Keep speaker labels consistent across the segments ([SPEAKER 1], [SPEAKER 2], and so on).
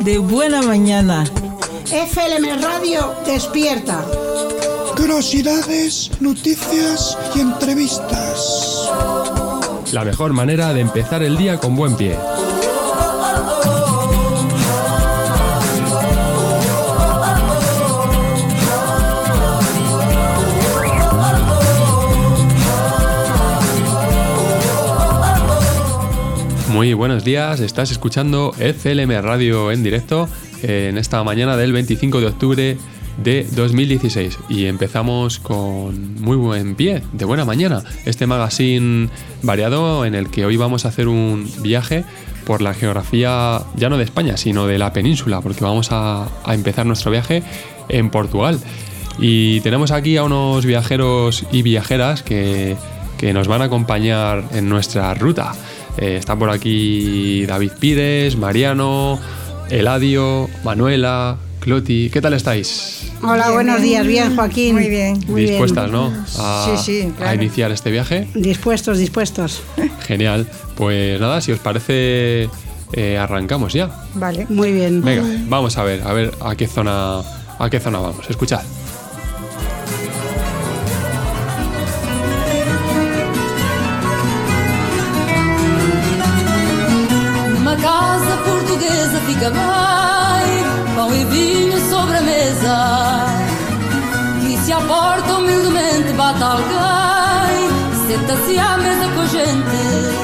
[SPEAKER 1] de buena mañana.
[SPEAKER 2] FLM Radio despierta.
[SPEAKER 3] Curiosidades, noticias y entrevistas.
[SPEAKER 4] La mejor manera de empezar el día con buen pie. Muy buenos días, estás escuchando FLM Radio en directo en esta mañana del 25 de octubre de 2016 y empezamos con muy buen pie, de buena mañana, este magazine variado en el que hoy vamos a hacer un viaje por la geografía ya no de España sino de la península, porque vamos a empezar nuestro viaje en Portugal y tenemos aquí a unos viajeros y viajeras que nos van a acompañar en nuestra ruta. Están por aquí David Pires, Mariano, Eladio, Manuela, Cloti. ¿Qué tal estáis?
[SPEAKER 2] Hola, bien, buenos días. Bien, Joaquín.
[SPEAKER 5] Muy bien.
[SPEAKER 2] Muy
[SPEAKER 4] ¿Dispuestas,
[SPEAKER 2] bien.
[SPEAKER 4] ¿no?
[SPEAKER 5] Sí, claro.
[SPEAKER 4] A iniciar este viaje.
[SPEAKER 2] Dispuestos.
[SPEAKER 4] Genial. Pues nada, si os parece, arrancamos ya.
[SPEAKER 5] Vale.
[SPEAKER 2] Muy bien.
[SPEAKER 4] Venga, vamos a ver a qué zona vamos. Escuchad.
[SPEAKER 6] Casa portuguesa fica bem, pão e vinho sobre a mesa. E se à porta humildemente bate alguém, senta-se à mesa com a gente.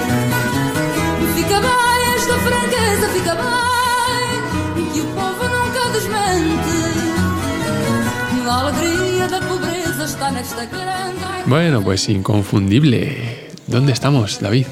[SPEAKER 6] Fica bem esta franqueza, fica bem, que o povo nunca desmente. A alegria da pobreza está nesta grande.
[SPEAKER 4] Bueno, pues inconfundible. ¿Dónde estamos, David?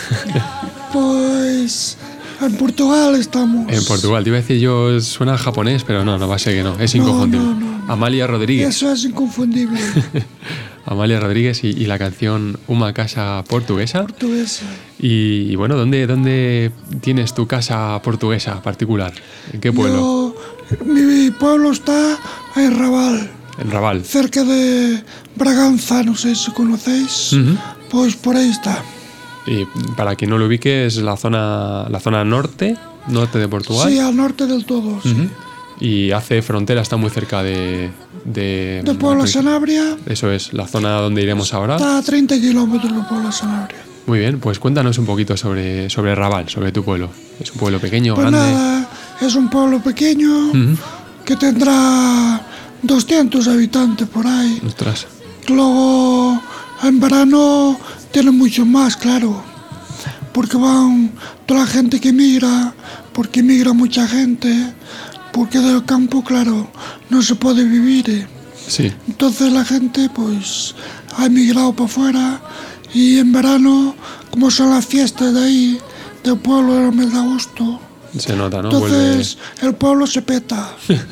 [SPEAKER 3] Pues en Portugal estamos.
[SPEAKER 4] En Portugal, te iba a decir yo, suena japonés, pero no va a ser que no, es inconfundible.
[SPEAKER 3] No.
[SPEAKER 4] Amalia Rodríguez.
[SPEAKER 3] Eso es inconfundible.
[SPEAKER 4] Amalia Rodríguez y la canción Uma Casa Portuguesa.
[SPEAKER 3] Portuguesa.
[SPEAKER 4] Y bueno, ¿dónde tienes tu casa portuguesa particular? ¿En qué pueblo?
[SPEAKER 3] Mi pueblo está en Raval.
[SPEAKER 4] En Raval.
[SPEAKER 3] Cerca de Braganza, no sé si conocéis.
[SPEAKER 4] Uh-huh.
[SPEAKER 3] Pues por ahí está.
[SPEAKER 4] Y para quien no lo ubique, es la zona norte de Portugal.
[SPEAKER 3] Sí, al norte del todo, sí.
[SPEAKER 4] Uh-huh. Y hace frontera, está muy cerca de
[SPEAKER 3] Puebla de Sanabria.
[SPEAKER 4] Eso es, la zona donde iremos ahora.
[SPEAKER 3] Está a 30 kilómetros de Puebla de Sanabria.
[SPEAKER 4] Muy bien, pues cuéntanos un poquito sobre Raval, sobre tu pueblo. ¿Es un pueblo pequeño,
[SPEAKER 3] pues
[SPEAKER 4] grande?
[SPEAKER 3] Nada, es un pueblo pequeño,
[SPEAKER 4] uh-huh,
[SPEAKER 3] que tendrá 200 habitantes por ahí.
[SPEAKER 4] Ostras.
[SPEAKER 3] Luego, en verano tiene mucho más, claro, porque van toda la gente que migra, porque migra mucha gente, porque del campo, claro, no se puede vivir.
[SPEAKER 4] Sí.
[SPEAKER 3] Entonces la gente, pues, ha emigrado para afuera y en verano, como son las fiestas de ahí, del pueblo en el mes de agosto,
[SPEAKER 4] se nota, ¿no?
[SPEAKER 3] Entonces el pueblo se peta.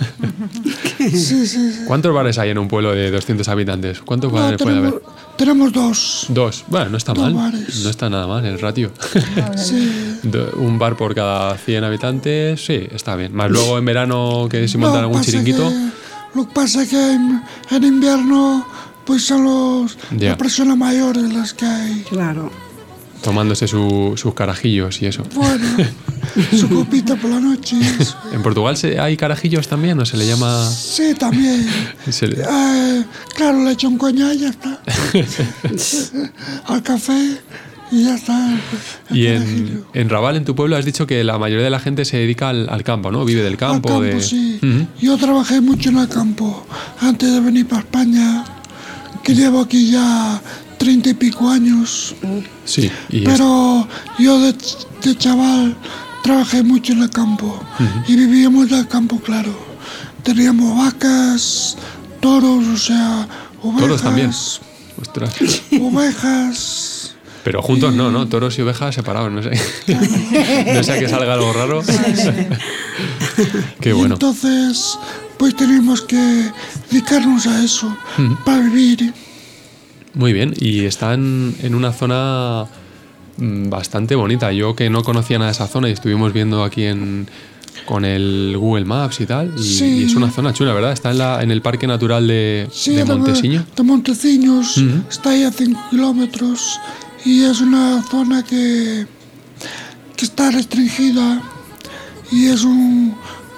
[SPEAKER 3] Sí.
[SPEAKER 4] ¿Cuántos bares hay en un pueblo de 200 habitantes? ¿Cuántos bares puede haber?
[SPEAKER 3] Tenemos dos.
[SPEAKER 4] Dos. Bueno, no está mal.
[SPEAKER 3] Bares.
[SPEAKER 4] No está nada mal el ratio.
[SPEAKER 3] Sí.
[SPEAKER 4] Un bar por cada 100 habitantes, sí, está bien. Más luego en verano que si montan algún chiringuito.
[SPEAKER 3] Lo que pasa es que en invierno pues son las personas mayores las que hay.
[SPEAKER 2] Claro.
[SPEAKER 4] Tomándose sus carajillos y eso.
[SPEAKER 3] Bueno, su copita por la noche.
[SPEAKER 4] ¿En Portugal hay carajillos también o se le llama...?
[SPEAKER 3] Sí, también. Claro, le echo un coñac y ya está. Al café y ya está.
[SPEAKER 4] Y en Raval, en tu pueblo, has dicho que la mayoría de la gente se dedica al campo, ¿no? Vive del campo.
[SPEAKER 3] Al campo, sí. Uh-huh. Yo trabajé mucho en el campo antes de venir para España, que llevo aquí ya 30 y pico años.
[SPEAKER 4] Sí.
[SPEAKER 3] Pero yo de chaval trabajé mucho en el campo. Uh-huh. Y vivíamos del campo, claro. Teníamos vacas, toros, o sea, ovejas.
[SPEAKER 4] ¿Toros también? Ostras.
[SPEAKER 3] Ovejas.
[SPEAKER 4] Pero juntos no, toros y ovejas separados, no sé. No sea que salga algo raro. Qué bueno.
[SPEAKER 3] Entonces, pues tenemos que dedicarnos a eso, uh-huh, para vivir.
[SPEAKER 4] Muy bien, y están en una zona bastante bonita. Yo que no conocía nada de esa zona y estuvimos viendo aquí con el Google Maps y tal, y es una zona chula, ¿verdad? Está en el Parque Natural de Montesiño.
[SPEAKER 3] De Montesinos, uh-huh, está ahí a 5 kilómetros y es una zona que está restringida y es un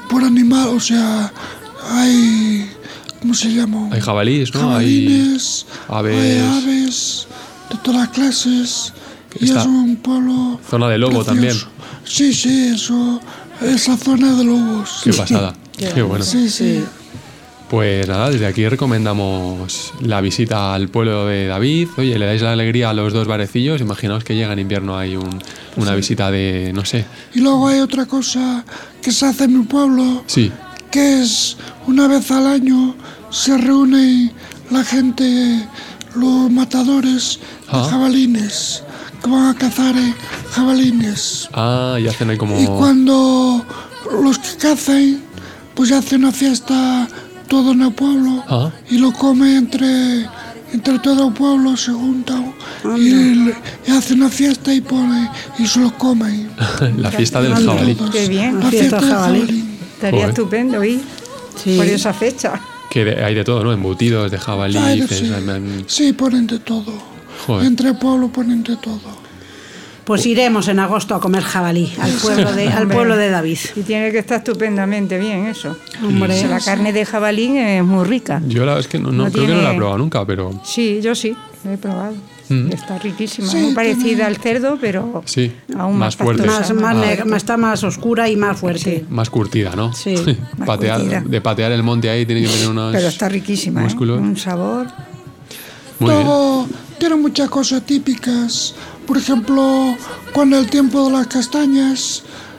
[SPEAKER 3] por animal, o sea, hay, ¿cómo se llama?
[SPEAKER 4] Hay jabalíes, ¿no?
[SPEAKER 3] Jabalines,
[SPEAKER 4] hay
[SPEAKER 3] hay aves de todas las clases. Y
[SPEAKER 4] Está-
[SPEAKER 3] es un pueblo
[SPEAKER 4] Zona de lobo
[SPEAKER 3] precioso. Sí, eso, esa zona de lobos.
[SPEAKER 4] Qué pasada. Qué bueno.
[SPEAKER 3] Sí.
[SPEAKER 4] Pues nada, desde aquí recomendamos la visita al pueblo de David. Oye, le dais la alegría a los dos barecillos. Imaginaos que llega en invierno hay una visita de, no sé.
[SPEAKER 3] Y luego hay otra cosa que se hace en mi pueblo,
[SPEAKER 4] Sí,
[SPEAKER 3] que es una vez al año se reúne la gente, los matadores de
[SPEAKER 4] Ah.
[SPEAKER 3] jabalines, que van a cazar jabalines.
[SPEAKER 4] y hacen ahí como...
[SPEAKER 3] Y cuando los que cazan, pues hacen una fiesta todo en el pueblo
[SPEAKER 4] Ah.
[SPEAKER 3] y lo comen entre todo el pueblo, se juntan y hacen una fiesta y se lo comen.
[SPEAKER 4] la fiesta del jabalí.
[SPEAKER 3] Todos.
[SPEAKER 1] Qué bien.
[SPEAKER 3] La
[SPEAKER 2] Fiesta
[SPEAKER 3] fiesta del
[SPEAKER 2] jabalí.
[SPEAKER 3] jabalí.
[SPEAKER 1] Estaría
[SPEAKER 4] Joder.
[SPEAKER 1] estupendo ir
[SPEAKER 2] Sí.
[SPEAKER 1] por esa fecha.
[SPEAKER 4] Que hay de todo, ¿no? Embutidos de jabalí.
[SPEAKER 3] Ay,
[SPEAKER 4] que-
[SPEAKER 3] sí, ponen de todo.
[SPEAKER 4] Joder.
[SPEAKER 3] Entre el pueblo ponen de todo.
[SPEAKER 2] Pues iremos en agosto a comer jabalí al pueblo de David.
[SPEAKER 1] Y tiene que estar estupendamente bien eso.
[SPEAKER 2] Hombre.
[SPEAKER 1] La carne de jabalí es muy rica.
[SPEAKER 4] Yo la verdad es que no,
[SPEAKER 1] No
[SPEAKER 4] creo que no la he
[SPEAKER 1] tiene-
[SPEAKER 4] probado nunca, pero
[SPEAKER 1] Sí, yo sí, lo he probado.
[SPEAKER 4] Mm.
[SPEAKER 1] Está riquísima,
[SPEAKER 3] Sí,
[SPEAKER 1] muy parecida
[SPEAKER 3] tiene-
[SPEAKER 1] al cerdo, pero
[SPEAKER 4] sí,
[SPEAKER 1] aún
[SPEAKER 4] más fuerte.
[SPEAKER 1] pastosa.
[SPEAKER 2] Está más oscura y más fuerte.
[SPEAKER 4] Más curtida, ¿no?
[SPEAKER 2] Sí,
[SPEAKER 1] más curtida.
[SPEAKER 4] De patear el monte ahí tiene que tener unos
[SPEAKER 1] Pero está riquísima,
[SPEAKER 4] músculos.
[SPEAKER 1] un sabor.
[SPEAKER 4] Muy bien.
[SPEAKER 3] Luego tiene muchas cosas típicas. Por ejemplo, cuando el tiempo de las castañas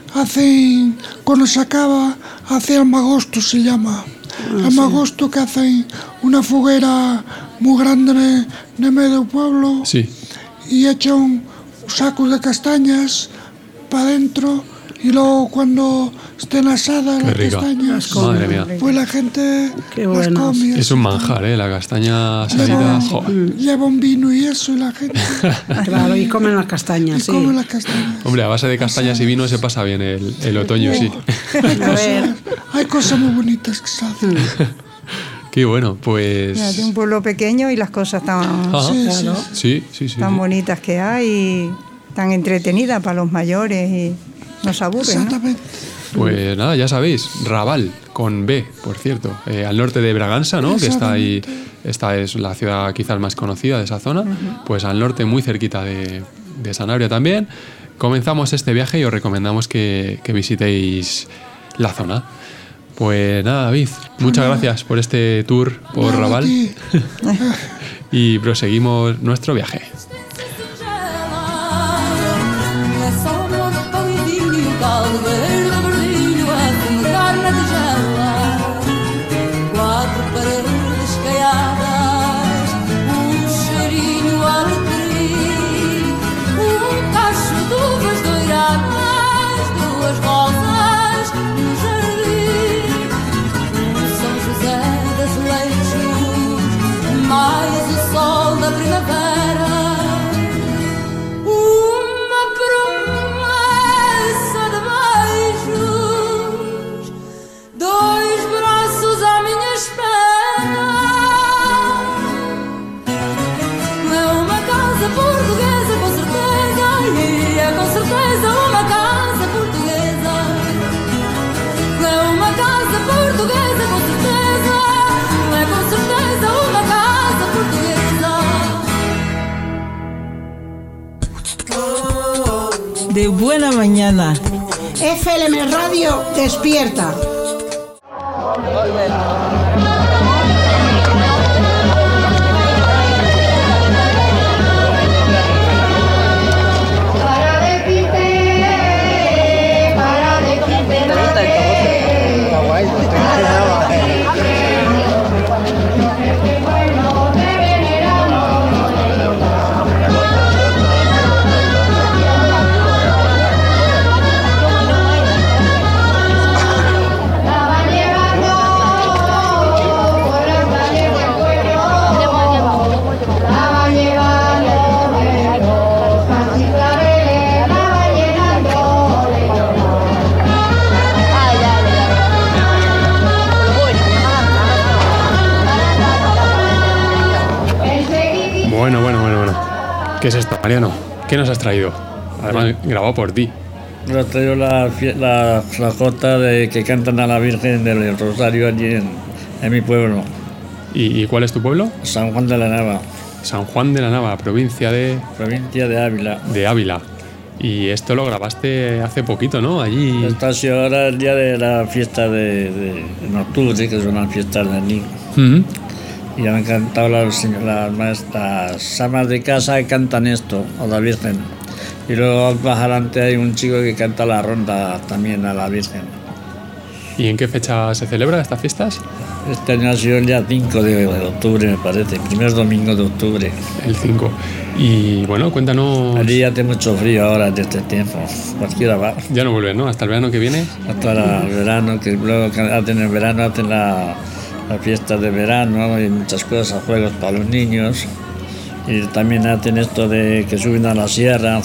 [SPEAKER 3] cuando se acaba, hace el magosto se llama. El magosto, que hacen una foguera muy grande en el medio del pueblo
[SPEAKER 4] Sí,
[SPEAKER 3] y echan sacos de castañas para adentro y luego cuando estén asadas
[SPEAKER 4] qué
[SPEAKER 3] las
[SPEAKER 4] rica.
[SPEAKER 3] castañas,
[SPEAKER 4] Madre mía.
[SPEAKER 3] pues la gente
[SPEAKER 2] Qué
[SPEAKER 3] las
[SPEAKER 2] buenas.
[SPEAKER 3] come.
[SPEAKER 4] Es un manjar, ¿eh? La castaña asadita. jo.
[SPEAKER 3] Lleva un vino y eso y la gente
[SPEAKER 2] Claro, y comen las castañas, sí.
[SPEAKER 3] come las castañas.
[SPEAKER 4] Hombre, a base de castañas y vino se pasa bien el otoño, sí.
[SPEAKER 2] A ver,
[SPEAKER 3] Hay cosas muy bonitas que se hacen.
[SPEAKER 4] Qué bueno, pues...
[SPEAKER 1] Mira, de un pueblo pequeño y las cosas tan,
[SPEAKER 4] Ajá.
[SPEAKER 3] Sí,
[SPEAKER 4] Sí.
[SPEAKER 1] tan bonitas que hay, y tan entretenidas para los mayores y no se aburren, ¿no?
[SPEAKER 3] Exactamente.
[SPEAKER 4] Pues nada, ya sabéis, Raval, con B, por cierto, al norte de Bragança, ¿no? Que está ahí, esta es la ciudad quizás más conocida de esa zona, pues al norte, muy cerquita de Sanabria también. Comenzamos este viaje y os recomendamos que visitéis la zona. Pues nada, David, muchas gracias por este tour por
[SPEAKER 3] Nada,
[SPEAKER 4] Raval
[SPEAKER 3] aquí.
[SPEAKER 4] y proseguimos nuestro viaje.
[SPEAKER 6] É só amor, pão e vinho e um caldo verde, verdinho a fumegar na tigela. Quatro paredes caiadas, cheirinho alecrim, cacho de uvas doiradas, duas rosas no jardim, São José de Azulejos, mais o sol da primavera. Uma promessa de beijos, dois braços à minha espera. É uma casa portuguesa, com certeza, e é com certeza uma casa portuguesa. É uma casa portuguesa, com certeza, é com certeza uma casa portuguesa.
[SPEAKER 5] De buena mañana.
[SPEAKER 2] FLM Radio despierta.
[SPEAKER 4] Bueno. ¿Qué es esto, Mariano? ¿Qué nos has traído? Además, grabado por ti.
[SPEAKER 7] Lo traigo la jota de que cantan a la Virgen del Rosario allí en mi pueblo.
[SPEAKER 4] ¿Y cuál es tu pueblo?
[SPEAKER 7] San Juan de la Nava.
[SPEAKER 4] San Juan de la Nava, provincia de
[SPEAKER 7] Ávila.
[SPEAKER 4] De Ávila. Y esto lo grabaste hace poquito, ¿no? Allí.
[SPEAKER 7] Esto ha sido ahora el día de la fiesta en octubre, que son las fiestas del niño.
[SPEAKER 4] Uh-huh.
[SPEAKER 7] Y han cantado las amas de casa que cantan esto a la Virgen. Y luego más adelante hay un chico que canta la ronda también a la Virgen.
[SPEAKER 4] ¿Y en qué fecha se celebran estas fiestas?
[SPEAKER 7] Este año ha sido el día 5 de octubre, me parece, primer domingo de octubre.
[SPEAKER 4] El 5. Y bueno, cuéntanos...
[SPEAKER 7] Allí ya hace mucho frío ahora de este tiempo, cualquiera va.
[SPEAKER 4] Ya no vuelven, ¿no? Hasta el verano que viene.
[SPEAKER 7] Hasta el verano, que luego hacen el verano, hacen la fiesta de verano y muchas cosas, juegos para los niños. Y también hacen esto de que suben a la sierra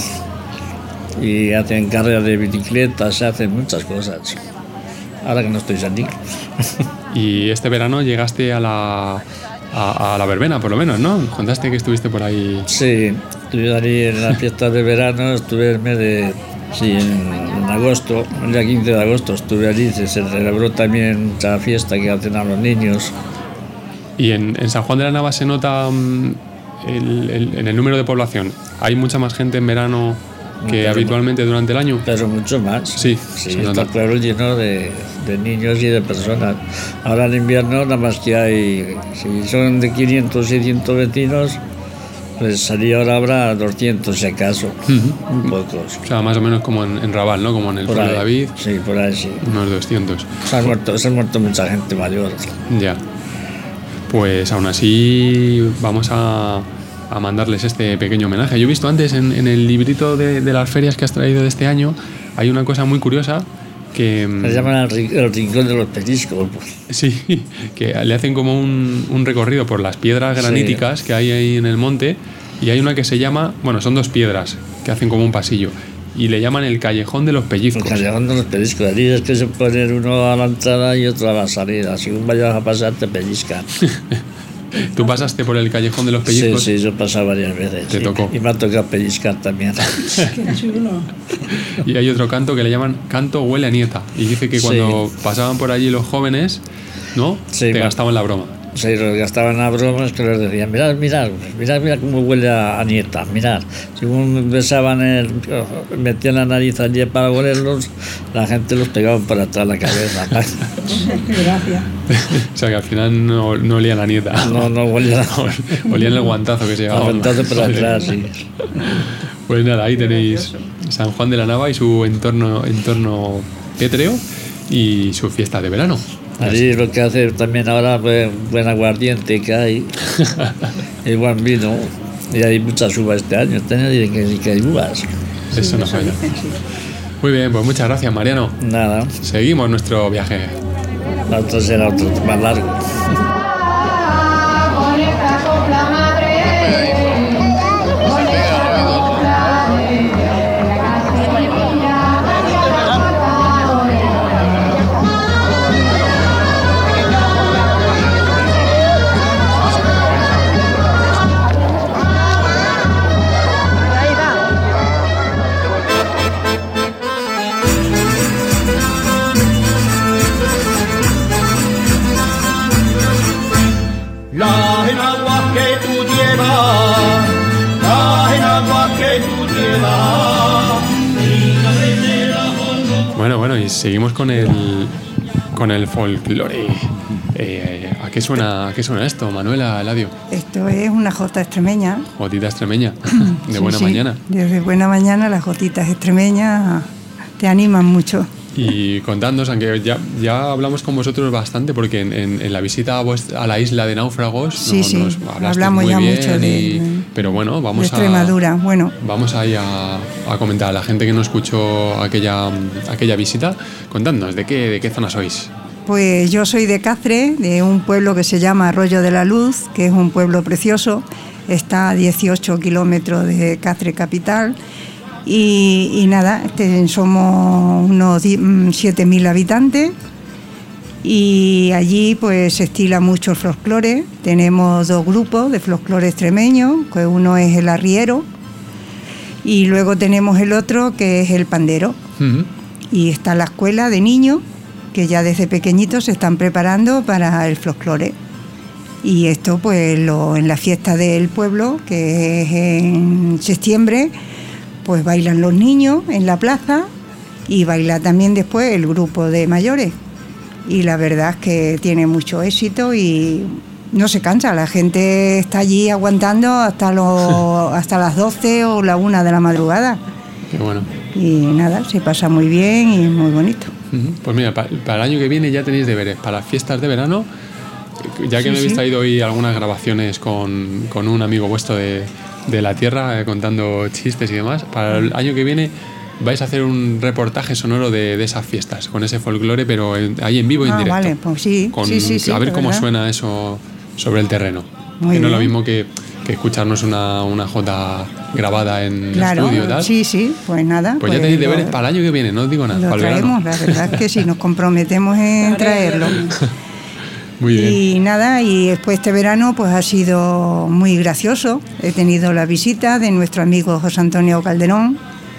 [SPEAKER 7] y hacen carreras de bicicletas, se hacen muchas cosas. Ahora que no estoy allí.
[SPEAKER 4] Y este verano llegaste a la verbena, por lo menos, ¿no? Contaste que estuviste por ahí.
[SPEAKER 7] Sí, estuve allí en la fiesta de verano, estuve el mes de... Sí, en agosto, el día 15 de agosto estuve allí, se celebró también mucha fiesta que hacen a los niños.
[SPEAKER 4] ¿Y en San Juan de la Nava se nota en el número de población? ¿Hay mucha más gente en verano que habitualmente durante el año?
[SPEAKER 7] Pero mucho más.
[SPEAKER 4] Sí,
[SPEAKER 7] está el pueblo lleno de niños y de personas. Ahora en invierno nada más que hay, si son de 500, 600 vecinos, pues salí ahora habrá 200 si acaso, muy pocos.
[SPEAKER 4] O sea, más o menos como en Raval, ¿no? Como en el pueblo de David.
[SPEAKER 7] Sí, por ahí sí.
[SPEAKER 4] Unos 200.
[SPEAKER 7] Se han muerto mucha gente mayor.
[SPEAKER 4] Ya. Pues aún así vamos a mandarles este pequeño homenaje. Yo he visto antes en el librito de las ferias que has traído de este año, hay una cosa muy curiosa que...
[SPEAKER 7] Se llaman el rincón de los pellizcos.
[SPEAKER 4] Sí, que le hacen como un recorrido por las piedras graníticas que hay ahí en el monte, y hay una que se llama, bueno, son dos piedras que hacen como un pasillo, y le llaman el Callejón de los Pellizcos.
[SPEAKER 7] El Callejón de los Pellizcos. Allí es que se ponen uno a la entrada y otro a la salida. Según vayas a pasar, te pellizcan.
[SPEAKER 4] ¿Tú pasaste por el Callejón de los Pellizcos?
[SPEAKER 7] Sí, yo he pasado varias veces.
[SPEAKER 4] ¿Te tocó?
[SPEAKER 7] Y me ha tocado pellizcar también.
[SPEAKER 2] Qué chulo.
[SPEAKER 4] Y hay otro canto que le llaman Canto Huele a Nieta. Y dice que cuando pasaban por allí los jóvenes, ¿no? Te gastaban la broma.
[SPEAKER 7] Sí, los gastaban a bromas que les decían, mirad cómo huele a nieta, mirad. Según besaban, metían la nariz allí para olerlos, la gente los pegaba para atrás la cabeza.
[SPEAKER 2] Gracias.
[SPEAKER 4] O sea que al final no olían a nieta.
[SPEAKER 7] No olían.
[SPEAKER 4] Olían el guantazo que se llevaba.
[SPEAKER 7] El guantazo para atrás, sí.
[SPEAKER 4] Pues nada, ahí tenéis San Juan de la Nava y su entorno pétreo y su fiesta de verano.
[SPEAKER 7] Allí lo que hace también ahora, pues, buen aguardiente que hay, y buen vino, y hay muchas uvas este año. Este año dicen que hay uvas.
[SPEAKER 4] Eso no falla. Muy bien, pues muchas gracias, Mariano.
[SPEAKER 7] Nada.
[SPEAKER 4] Seguimos nuestro viaje.
[SPEAKER 7] La otra será otro más largo.
[SPEAKER 4] Bueno, y seguimos con el folclore. ¿A qué suena esto, Manuela, Eladio?
[SPEAKER 1] Esto es una jota extremeña.
[SPEAKER 4] Jotita extremeña, de buena
[SPEAKER 1] Sí.
[SPEAKER 4] mañana.
[SPEAKER 1] Desde buena mañana las jotitas extremeñas te animan mucho.
[SPEAKER 4] Y contadnos, aunque ya hablamos con vosotros bastante, porque en la visita a la isla de Náufragos nos
[SPEAKER 1] hablamos
[SPEAKER 4] muy
[SPEAKER 1] ya
[SPEAKER 4] bien
[SPEAKER 1] mucho
[SPEAKER 4] pero bueno,
[SPEAKER 1] de
[SPEAKER 4] vamos
[SPEAKER 1] Extremadura.
[SPEAKER 4] Vamos ahí a comentar a la gente que no escuchó aquella visita. Contadnos, ¿de qué zona sois?
[SPEAKER 1] Pues yo soy de Cáceres, de un pueblo que se llama Arroyo de la Luz, que es un pueblo precioso. Está a 18 kilómetros de Cáceres capital. Y nada, somos unos 7.000 habitantes, y allí pues se estila mucho el folclore. Tenemos dos grupos de folclore extremeño, que uno es el arriero y luego tenemos el otro que es el pandero. Y está la escuela de niños, que ya desde pequeñitos se están preparando para el folclore. Y esto pues en la fiesta del pueblo, que es en septiembre, pues bailan los niños en la plaza y baila también después el grupo de mayores. Y la verdad es que tiene mucho éxito y no se cansa, la gente está allí aguantando hasta las 12 o la 1 de la madrugada.
[SPEAKER 4] Qué bueno.
[SPEAKER 1] Y nada, se pasa muy bien y es muy bonito.
[SPEAKER 4] Pues mira, para el año que viene ya tenéis deberes. Para las fiestas de verano, ya que me habéis traído hoy algunas grabaciones con un amigo vuestro de la tierra, contando chistes y demás, para el año que viene vais a hacer un reportaje sonoro de esas fiestas, con ese folclore, pero ahí en vivo y en directo.
[SPEAKER 1] Vale, pues sí.
[SPEAKER 4] A ver cómo suena eso sobre el terreno.
[SPEAKER 1] Muy
[SPEAKER 4] que no es lo
[SPEAKER 1] bien.
[SPEAKER 4] mismo que escucharnos una jota grabada en estudio y tal.
[SPEAKER 1] Sí, pues nada.
[SPEAKER 4] Pues ya tenéis deberes para el año que viene, no os digo nada.
[SPEAKER 1] Lo
[SPEAKER 4] para el
[SPEAKER 1] traemos,
[SPEAKER 4] verano.
[SPEAKER 1] la verdad es que sí, nos comprometemos en traerlo.
[SPEAKER 4] Muy bien.
[SPEAKER 1] Y nada, y después este verano pues ha sido muy gracioso. He tenido la visita de nuestro amigo José Antonio Calderón,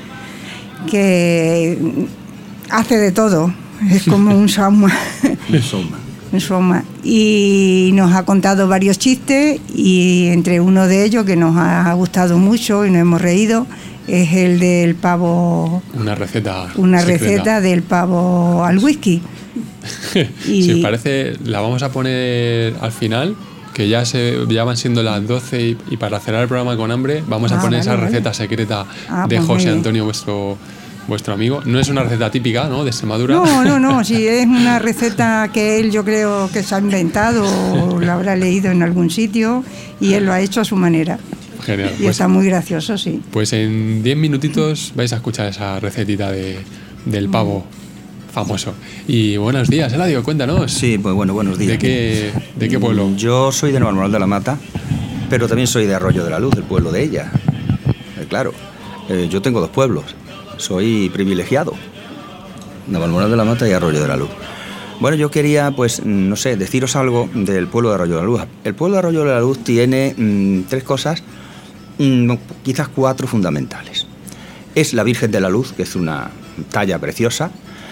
[SPEAKER 1] que hace de todo, es como un sauma. Un sauma. Y nos ha contado varios chistes, y entre uno de ellos que nos ha gustado mucho y nos hemos reído es el del pavo.
[SPEAKER 4] Una receta
[SPEAKER 1] Receta del pavo al whisky.
[SPEAKER 4] Si os parece, la vamos a poner al final, que ya van siendo las 12 y para cerrar el programa con hambre vamos a poner esa receta secreta de
[SPEAKER 1] pues
[SPEAKER 4] José Antonio, vuestro amigo. No es una receta típica, ¿no?, de Extremadura.
[SPEAKER 1] No, sí, es una receta que él, yo creo que se ha inventado o la habrá leído en algún sitio y él lo ha hecho a su manera.
[SPEAKER 4] Genial.
[SPEAKER 1] Y está muy gracioso, sí.
[SPEAKER 4] Pues en 10 minutitos vais a escuchar esa recetita del pavo famoso. Y buenos días, Eladio, cuéntanos.
[SPEAKER 8] Sí, pues bueno, buenos días.
[SPEAKER 4] ¿De qué pueblo?
[SPEAKER 8] Yo soy de Navalmoral de la Mata, pero también soy de Arroyo de la Luz, del pueblo de ella. Claro, yo tengo 2 pueblos, soy privilegiado. Navalmoral de la Mata y Arroyo de la Luz. Bueno, yo quería, pues, no sé, deciros algo del pueblo de Arroyo de la Luz. El pueblo de Arroyo de la Luz tiene 3 cosas, quizás 4 fundamentales. Es la Virgen de la Luz, que es una talla preciosa.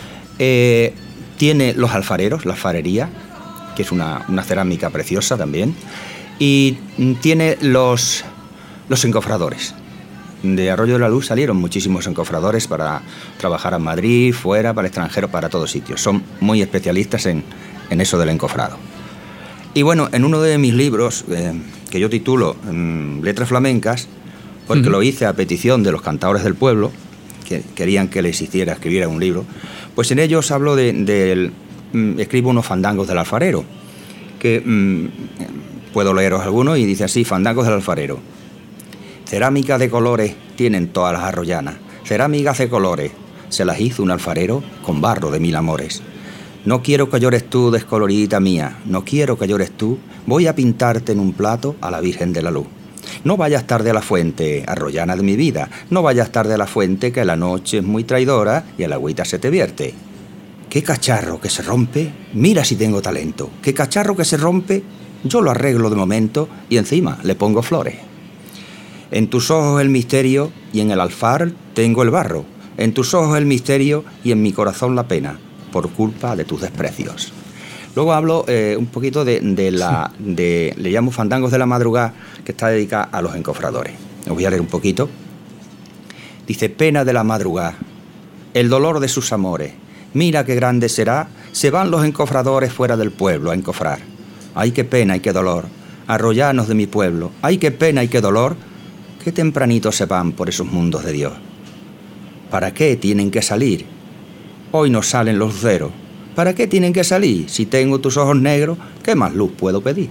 [SPEAKER 8] Tiene los alfareros, la alfarería, que es una cerámica preciosa también. Y tiene los encofradores. De Arroyo de la Luz salieron muchísimos encofradores para trabajar en Madrid, fuera, para el extranjero, para todos sitios. Son muy especialistas en eso del encofrado. Y bueno, en uno de mis libros, que yo titulo Letras Flamencas, porque lo hice a petición de los cantadores del pueblo, que querían que les escribiera un libro, pues en ellos hablo escribo unos fandangos del alfarero, que puedo leeros algunos y dice así: fandangos del alfarero. Cerámica de colores tienen todas las arroyanas, cerámicas de colores, se las hizo un alfarero con barro de 1000 amores. No quiero que llores tú, descoloridita mía, no quiero que llores tú, voy a pintarte en un plato a la Virgen de la Luz. No vayas tarde a la fuente, arroyana de mi vida, no vayas tarde a la fuente, que la noche es muy traidora y el agüita se te vierte. ¿Qué cacharro que se rompe? Mira si tengo talento. ¿Qué cacharro que se rompe? Yo lo arreglo de momento y encima le pongo flores. En tus ojos el misterio y en el alfar tengo el barro. En tus ojos el misterio y en mi corazón la pena, por culpa de tus desprecios. Luego hablo un poquito le llamo Fandangos de la Madrugada, que está dedicada a los encofradores. Os voy a leer un poquito. Dice: pena de la madrugada, el dolor de sus amores, mira qué grande será, se van los encofradores fuera del pueblo a encofrar. Ay, qué pena y qué dolor, arroyanos de mi pueblo, ay, qué pena y qué dolor, qué tempranito se van por esos mundos de Dios. ¿Para qué tienen que salir? Hoy no salen los luceros. ¿Para qué tienen que salir? Si tengo tus ojos negros, ¿qué más luz puedo pedir?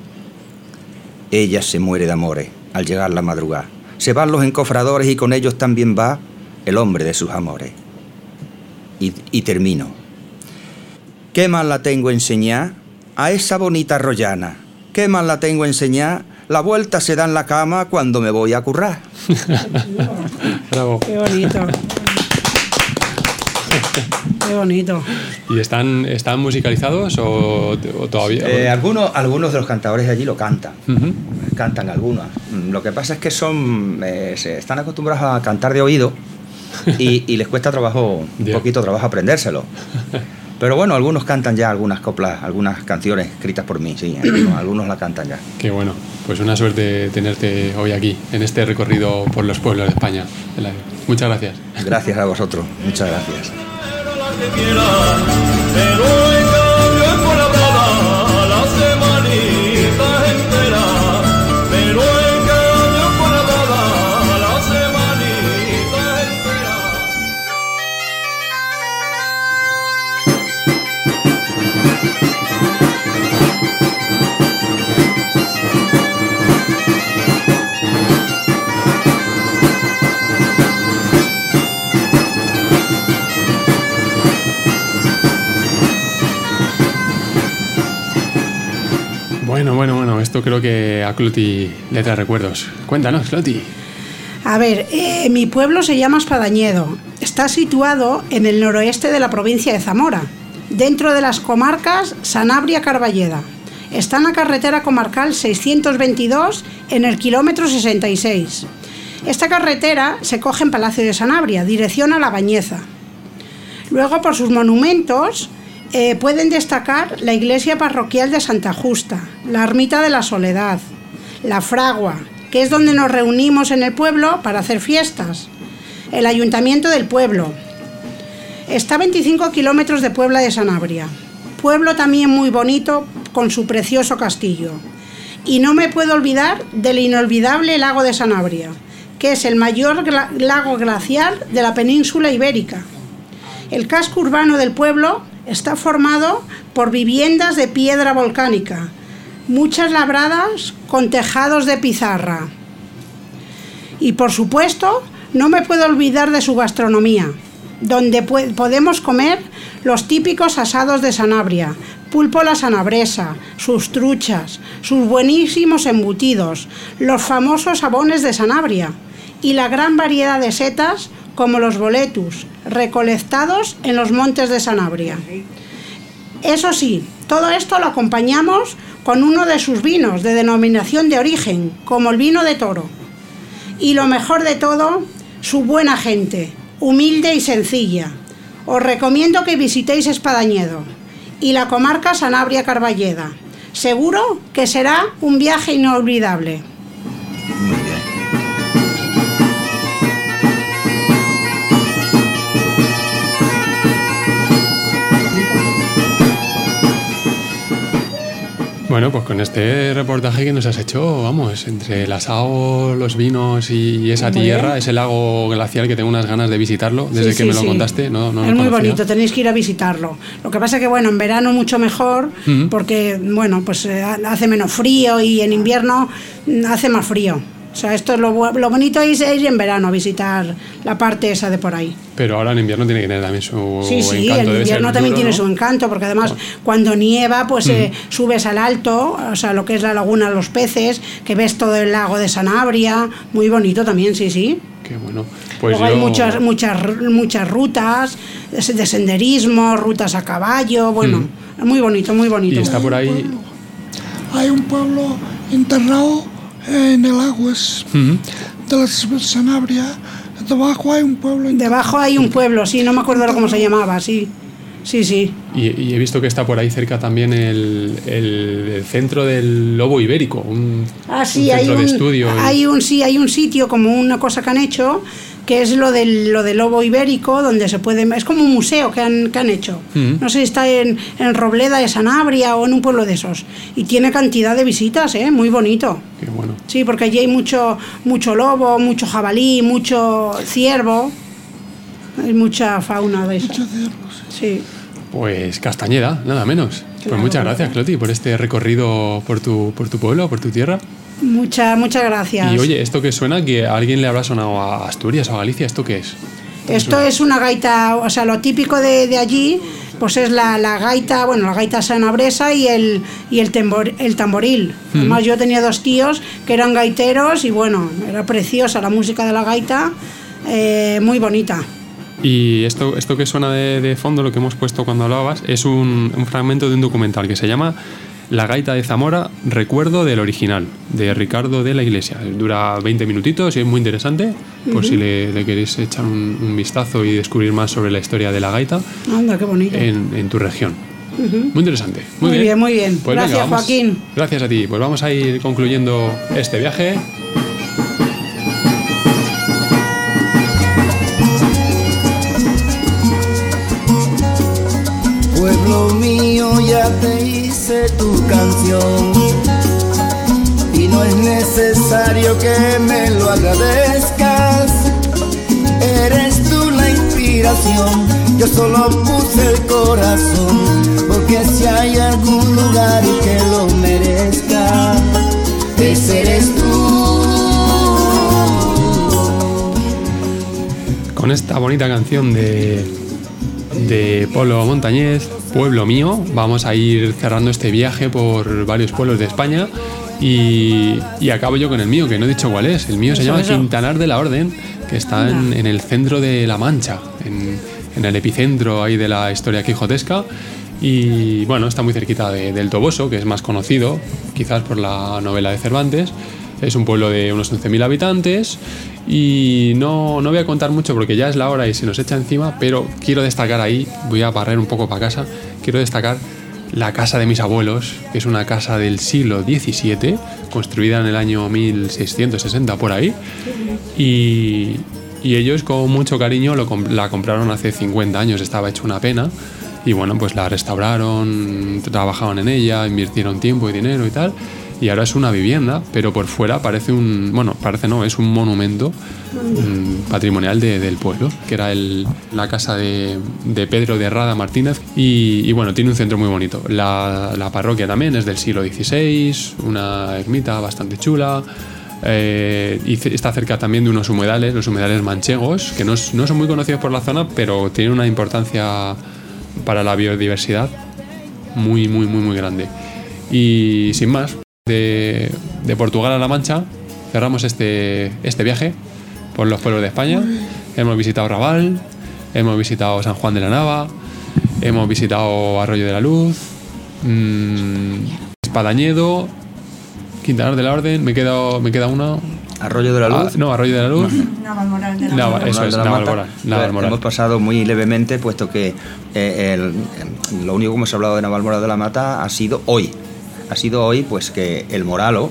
[SPEAKER 8] Ella se muere de amores al llegar la madrugada. Se van los encofradores y con ellos también va el hombre de sus amores. Y termino. ¿Qué más la tengo enseñar a esa bonita arroyana? ¿Qué más la tengo enseñar? La vuelta se da en la cama cuando me voy a currar.
[SPEAKER 4] Bravo.
[SPEAKER 2] Qué bonito. Qué bonito.
[SPEAKER 4] ¿Y están musicalizados o todavía?
[SPEAKER 8] Algunos de los cantadores de allí lo cantan. Cantan algunos. Lo que pasa es que están acostumbrados a cantar de oído y les cuesta un poquito trabajo aprendérselo. Pero bueno, algunos cantan ya algunas coplas, algunas canciones escritas por mí, sí, algunos la cantan ya.
[SPEAKER 4] Qué bueno, pues una suerte tenerte hoy aquí, en este recorrido por los pueblos de España. Muchas gracias.
[SPEAKER 8] Gracias a vosotros, muchas gracias.
[SPEAKER 4] Bueno, esto creo que a Cloti le trae recuerdos. Cuéntanos, Cloti.
[SPEAKER 2] A ver, mi pueblo se llama Espadañedo. Está situado en el noroeste de la provincia de Zamora, dentro de las comarcas Sanabria-Carballeda. Está en la carretera comarcal 622 en el kilómetro 66. Esta carretera se coge en Palacio de Sanabria, dirección a La Bañeza. Luego, por sus monumentos, pueden destacar la iglesia parroquial de Santa Justa, la ermita de la Soledad, la Fragua, que es donde nos reunimos en el pueblo para hacer fiestas, el ayuntamiento del pueblo. Está a 25 kilómetros de Puebla de Sanabria, pueblo también muy bonito con su precioso castillo. Y no me puedo olvidar del inolvidable lago de Sanabria, que es el mayor lago glaciar de la península ibérica. El casco urbano del pueblo está formado por viviendas de piedra volcánica, muchas labradas con tejados de pizarra. Y por supuesto, no me puedo olvidar de su gastronomía, donde podemos comer los típicos asados de Sanabria, pulpo a la sanabresa, sus truchas, sus buenísimos embutidos, los famosos abones de Sanabria y la gran variedad de setas como los boletus, recolectados en los montes de Sanabria. Eso sí, todo esto lo acompañamos con uno de sus vinos de denominación de origen, como el vino de Toro. Y lo mejor de todo, su buena gente, humilde y sencilla. Os recomiendo que visitéis Espadañedo y la comarca Sanabria-Carballeda. Seguro que será un viaje inolvidable.
[SPEAKER 8] Muy bien.
[SPEAKER 4] Bueno, pues con este reportaje que nos has hecho, vamos, entre el asado, los vinos y esa tierra, ese lago glacial que tengo unas ganas de visitarlo desde que me lo contaste. No
[SPEAKER 2] es muy bonito, tenéis que ir a visitarlo. Lo que pasa es que, bueno, en verano mucho mejor, porque, bueno, pues hace menos frío y en invierno hace más frío. O sea, esto es lo bonito es ir en verano a visitar la parte esa de por ahí.
[SPEAKER 4] Pero ahora en invierno tiene que tener también su encanto.
[SPEAKER 2] Sí, el invierno también tiene su encanto, porque además cuando nieva, pues subes al alto, o sea, lo que es la laguna de los peces, que ves todo el lago de Sanabria, muy bonito también, sí.
[SPEAKER 4] Qué bueno. Pues
[SPEAKER 2] luego hay muchas rutas de senderismo, rutas a caballo, bueno, muy bonito.
[SPEAKER 4] Y está por ahí...
[SPEAKER 3] Hay un pueblo enterrado en el agua de la Sanabria. Debajo hay un pueblo.
[SPEAKER 2] Debajo hay un pueblo, sí, no me acuerdo cómo se llamaba, sí.
[SPEAKER 4] Y he visto que está por ahí cerca también el centro del lobo ibérico, un centro de estudio.
[SPEAKER 2] Hay un sitio, como una cosa que han hecho, que es lo del lobo ibérico, donde se puede... Es como un museo que han hecho. No sé si está en Robleda de Sanabria o en un pueblo de esos. Y tiene cantidad de visitas, muy bonito.
[SPEAKER 4] Qué bueno.
[SPEAKER 2] Sí, porque allí hay mucho lobo, mucho jabalí, mucho ciervo. Hay mucha fauna de esa.
[SPEAKER 3] Muchos ciervos.
[SPEAKER 2] Sí.
[SPEAKER 4] Pues Castañeda, nada menos.
[SPEAKER 2] Claro,
[SPEAKER 4] pues muchas gracias, Cloti, por este recorrido por tu pueblo, por tu tierra.
[SPEAKER 2] Muchas gracias.
[SPEAKER 4] Y oye, esto que suena, que a alguien le habrá sonado a Asturias o a Galicia, ¿esto qué es?
[SPEAKER 2] Esto es una gaita, o sea, lo típico de allí, pues es la gaita, bueno, la gaita sanabresa y el tamboril. Además, yo tenía 2 tíos que eran gaiteros y bueno, era preciosa la música de la gaita, muy bonita.
[SPEAKER 4] Y esto que suena de fondo, lo que hemos puesto cuando hablabas, es un fragmento de un documental que se llama La gaita de Zamora, recuerdo del original, de Ricardo de la Iglesia. Dura 20 minutitos y es muy interesante, por si le queréis echar un vistazo y descubrir más sobre la historia de la gaita.
[SPEAKER 2] Anda, qué bonito.
[SPEAKER 4] En tu región. Muy interesante.
[SPEAKER 2] Muy bien, muy bien.
[SPEAKER 4] Pues
[SPEAKER 2] gracias,
[SPEAKER 4] venga,
[SPEAKER 2] Joaquín.
[SPEAKER 4] Gracias a ti. Pues vamos a ir concluyendo este viaje.
[SPEAKER 9] Pueblo mío, ya te hice tu canción y no es necesario que me lo agradezcas. Eres tú la inspiración, yo solo puse el corazón, porque si hay algún lugar y que lo merezca, ese eres tú.
[SPEAKER 4] Con esta bonita canción de Polo Montañés, Pueblo Mío, vamos a ir cerrando este viaje por varios pueblos de España y acabo yo con el mío, que no he dicho cuál es. El mío se llama Quintanar de la Orden, que está en el centro de La Mancha, en el epicentro ahí de la historia quijotesca, y bueno, está muy cerquita del Toboso, que es más conocido quizás por la novela de Cervantes. Es un pueblo de unos 11.000 habitantes y no voy a contar mucho porque ya es la hora y se nos echa encima, pero quiero destacar ahí, voy a barrer un poco para casa, quiero destacar la casa de mis abuelos, que es una casa del siglo XVII, construida en el año 1660 por ahí, y ellos con mucho cariño la compraron hace 50 años, estaba hecho una pena, y bueno, pues la restauraron, trabajaban en ella, invirtieron tiempo y dinero y tal, y ahora es una vivienda, pero por fuera parece es un monumento patrimonial del pueblo, que era la casa de Pedro de Rada Martínez, y bueno, tiene un centro muy bonito. La parroquia también es del siglo XVI, una ermita bastante chula, y está cerca también de unos humedales, los humedales manchegos, que no son muy conocidos por la zona, pero tienen una importancia para la biodiversidad muy, muy, muy, muy grande. Y sin más, de Portugal a La Mancha cerramos este viaje por los pueblos de España. Hemos visitado Raval, hemos visitado San Juan de la Nava, hemos visitado Arroyo de la Luz, Espadañedo, Quintanar de la Orden, me queda una.
[SPEAKER 8] Arroyo de la Luz.
[SPEAKER 4] Arroyo de la Luz.
[SPEAKER 1] Navalmoral de la Mata.
[SPEAKER 4] Eso es, Navalmoral.
[SPEAKER 8] Hemos pasado muy levemente, puesto que lo único que hemos hablado de Navalmoral de la Mata ha sido hoy. Ha sido hoy, pues, que el Moralo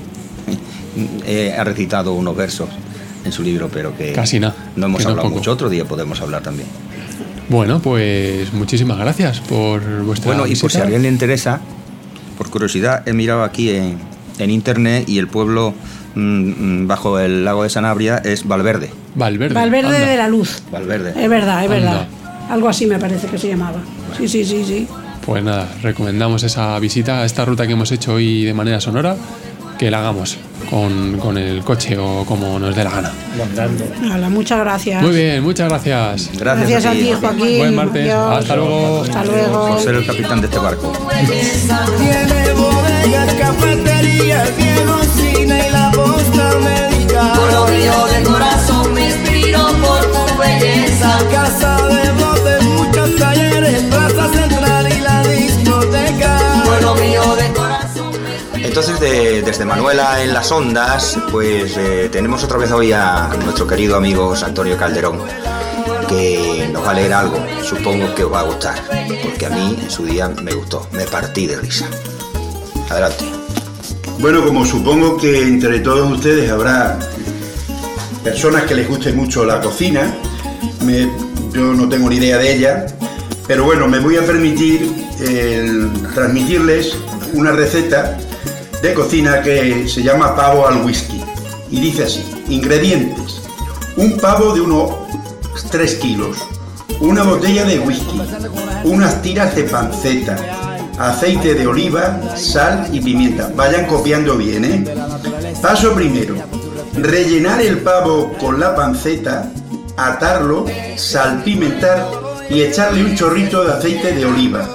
[SPEAKER 8] ha recitado unos versos en su libro, pero que
[SPEAKER 4] casi nada.
[SPEAKER 8] No hemos hablado mucho. Otro día podemos hablar también.
[SPEAKER 4] Bueno, pues muchísimas gracias por vuestra visita.
[SPEAKER 8] Y por si a alguien le interesa, por curiosidad, he mirado aquí en internet y el pueblo bajo el lago de Sanabria es Valverde.
[SPEAKER 2] Valverde de la Luz.
[SPEAKER 8] Valverde.
[SPEAKER 2] Es verdad. Algo así me parece que se llamaba. Sí.
[SPEAKER 4] Pues nada, recomendamos esa visita a esta ruta que hemos hecho hoy de manera sonora, que la hagamos con el coche o como nos dé la gana.
[SPEAKER 2] Hola, muchas gracias.
[SPEAKER 4] Muy bien, muchas gracias.
[SPEAKER 2] Gracias a ti, Joaquín.
[SPEAKER 4] Buen martes.
[SPEAKER 2] Adiós.
[SPEAKER 4] Hasta luego.
[SPEAKER 2] Hasta luego.
[SPEAKER 8] Por ser el capitán de este barco.
[SPEAKER 9] Tiene bodegas, cafeterías, viejo cine y la posta médica.
[SPEAKER 6] Pueblo mío de corazón, me inspiro por tu belleza.
[SPEAKER 9] Casa de botes, muchos talleres, plaza central y la discoteca.
[SPEAKER 6] Pueblo mío de corazón.
[SPEAKER 8] Entonces, desde Manuela en las Ondas, pues tenemos otra vez hoy a nuestro querido amigo Antonio Calderón, que nos va a leer algo. Supongo que os va a gustar, porque a mí en su día me gustó, me partí de risa. Adelante.
[SPEAKER 10] Bueno, como supongo que entre todos ustedes habrá personas que les guste mucho la cocina, yo no tengo ni idea de ella, pero bueno, me voy a permitir transmitirles una receta de cocina que se llama pavo al whisky. Y dice así: ingredientes: un pavo de unos 3 kilos, una botella de whisky, unas tiras de panceta, aceite de oliva, sal y pimienta. Vayan copiando bien, ¿eh? Paso primero: rellenar el pavo con la panceta, atarlo, salpimentar y echarle un chorrito de aceite de oliva.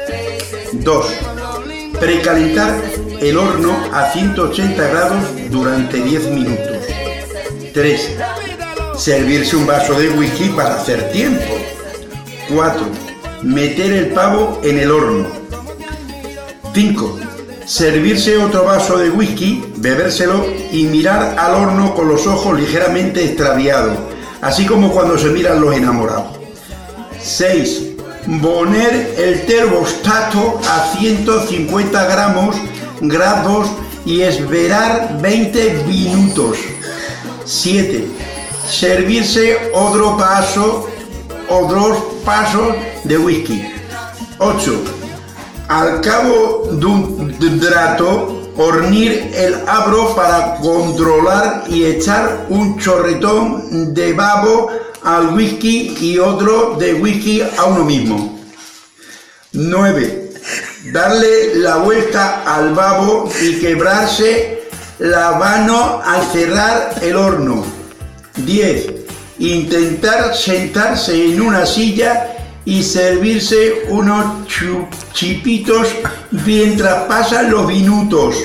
[SPEAKER 10] 2. Precalentar el horno a 180 grados durante 10 minutos. 3. Servirse un vaso de whisky para hacer tiempo. 4. Meter el pavo en el horno. 5. servirse otro vaso de whisky, bebérselo y mirar al horno con los ojos ligeramente extraviados, así como cuando se miran los enamorados. 6. Poner el termostato a 150 grados y esperar 20 minutos. 7. Servirse otro vaso o 2 vasos de whisky. 8. Al cabo de un rato, hornear el abro para controlar y echar un chorretón de babo al whisky y otro de whisky a uno mismo. 9. Darle la vuelta al babo y quebrarse la mano al cerrar el horno. 10. Intentar sentarse en una silla y servirse unos chipitos mientras pasan los minutos.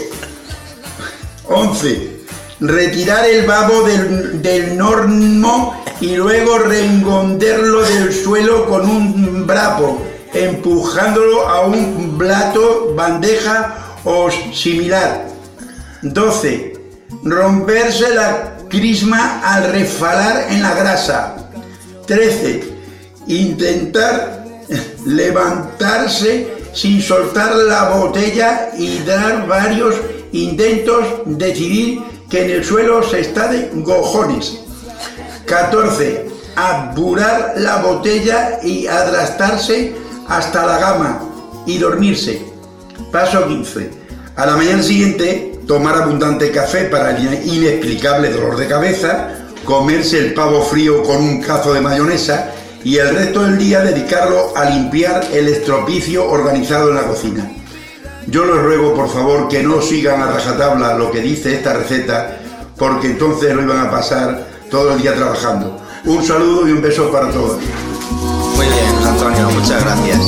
[SPEAKER 10] 11. Retirar el babo del horno y luego reengonderlo del suelo con un brazo, empujándolo a un plato, bandeja o similar. 12. Romperse la crisma al resbalar en la grasa. 13. Intentar levantarse sin soltar la botella y dar varios intentos, decidir que en el suelo se está de cojones. 14. Apurar la botella y adrastarse hasta la cama y dormirse. Paso 15. A la mañana siguiente, tomar abundante café para el inexplicable dolor de cabeza, comerse el pavo frío con un cazo de mayonesa y el resto del día dedicarlo a limpiar el estropicio organizado en la cocina. Yo les ruego, por favor, que no sigan a rajatabla lo que dice esta receta, porque entonces lo iban a pasar todo el día trabajando. Un saludo y un beso para todos.
[SPEAKER 8] Muy bien, Antonio, muchas gracias.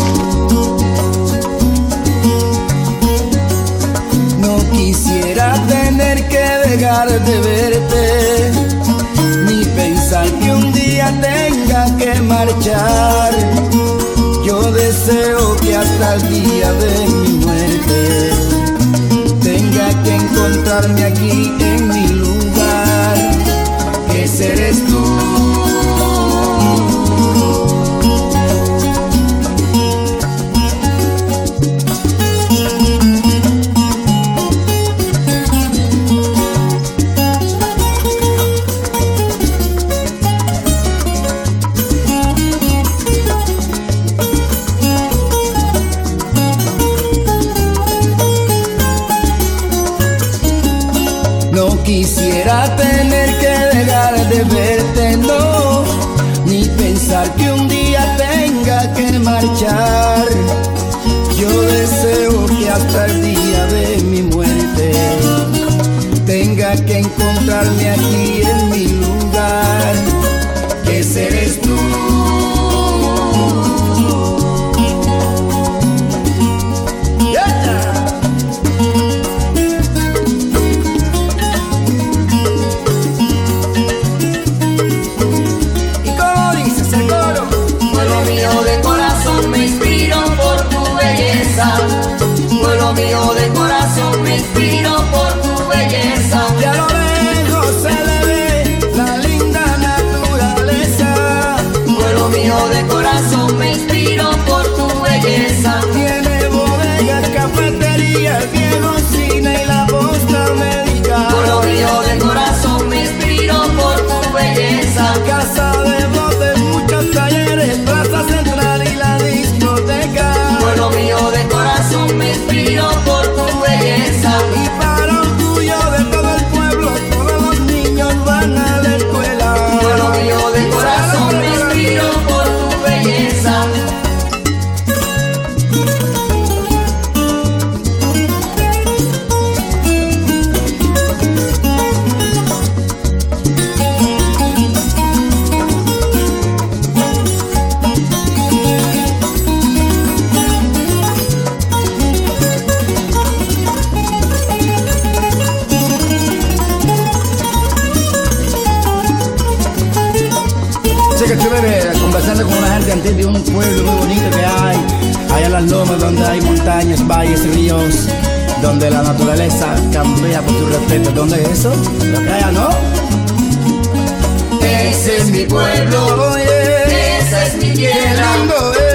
[SPEAKER 9] No quisiera tener que dejar de verte, ni pensar que un día tenga que marchar. Yo deseo que hasta el día de mi muerte tenga que encontrarme aquí en mi lugar, que seres tú. Quisiera tener que dejar de verte, no, ni pensar que un día tenga que marchar. Yo deseo que hasta el día de mi muerte tenga que encontrarme aquí en mi lugar, que seres tú.
[SPEAKER 6] Pueblo mío de corazón, me inspiro por tu belleza.
[SPEAKER 9] Y a lo lejos se le ve la linda naturaleza.
[SPEAKER 6] Pueblo mío de corazón, me inspiro por tu belleza.
[SPEAKER 9] Tiene bodegas, cafeterías, viejo cine y la posta médica.
[SPEAKER 6] Pueblo mío de corazón, me inspiro por tu belleza.
[SPEAKER 9] Casa de botes, muchos talleres, plaza central y la discoteca.
[SPEAKER 6] Pueblo mío de corazón, me inspiro por tu belleza.
[SPEAKER 9] Y para orgullo de todo el pueblo, todos los niños van a la escuela.
[SPEAKER 6] Pueblo mío de corazón, me inspiro por tu belleza.
[SPEAKER 9] Conversando con una gente antes de un pueblo muy bonito que hay allá en las lomas donde hay montañas, valles, ríos, donde la naturaleza cambia por tu respeto. ¿Dónde es eso? Lo crea, ¿no? Ese es mi pueblo, esa es mi tierra.